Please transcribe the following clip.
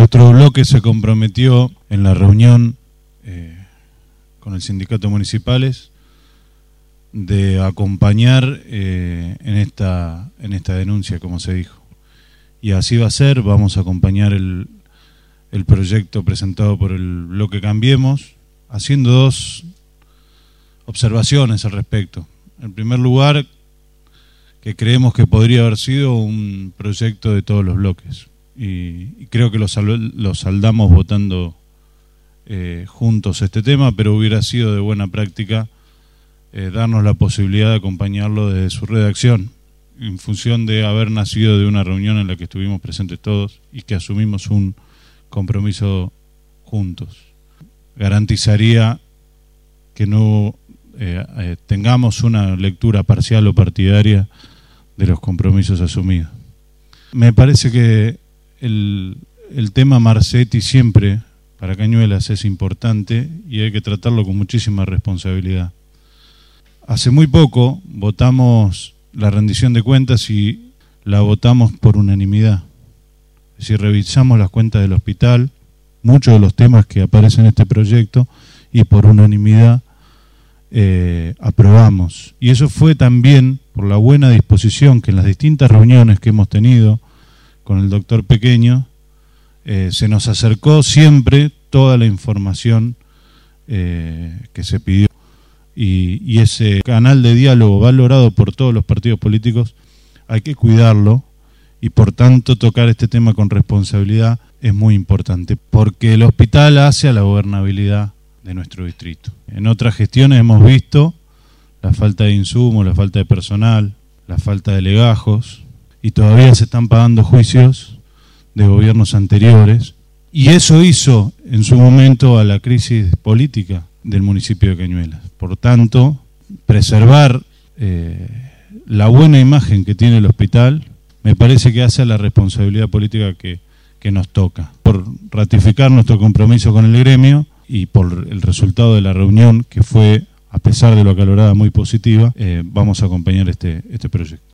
Nuestro bloque se comprometió en la reunión con el sindicato municipales de acompañar en esta denuncia, como se dijo. Y así va a ser. Vamos a acompañar el proyecto presentado por el bloque Cambiemos, haciendo dos observaciones al respecto. En primer lugar, que creemos que podría haber sido un proyecto de todos los bloques. Y creo que lo saldamos votando juntos este tema, pero hubiera sido de buena práctica darnos la posibilidad de acompañarlo desde su redacción, en función de haber nacido de una reunión en la que estuvimos presentes todos y que asumimos un compromiso juntos. Garantizaría que no tengamos una lectura parcial o partidaria de los compromisos asumidos. Me parece que el tema Marcetti siempre para Cañuelas es importante y hay que tratarlo con muchísima responsabilidad. Hace muy poco votamos la rendición de cuentas y la votamos por unanimidad. Es decir, revisamos las cuentas del hospital, muchos de los temas que aparecen en este proyecto, y por unanimidad aprobamos. Y eso fue también por la buena disposición que en las distintas reuniones que hemos tenido con el doctor Pequeño se nos acercó siempre toda la información que se pidió. Y ese canal de diálogo valorado por todos los partidos políticos hay que cuidarlo, y por tanto tocar este tema con responsabilidad es muy importante, porque el hospital hace a la gobernabilidad de nuestro distrito. En otras gestiones hemos visto la falta de insumos, la falta de personal, la falta de legajos, y todavía se están pagando juicios de gobiernos anteriores, y eso hizo en su momento a la crisis política del municipio de Cañuelas. Por tanto, preservar la buena imagen que tiene el hospital me parece que hace a la responsabilidad política que nos toca. Por ratificar nuestro compromiso con el gremio y por el resultado de la reunión, que fue, a pesar de lo acalorada, muy positiva, vamos a acompañar este proyecto.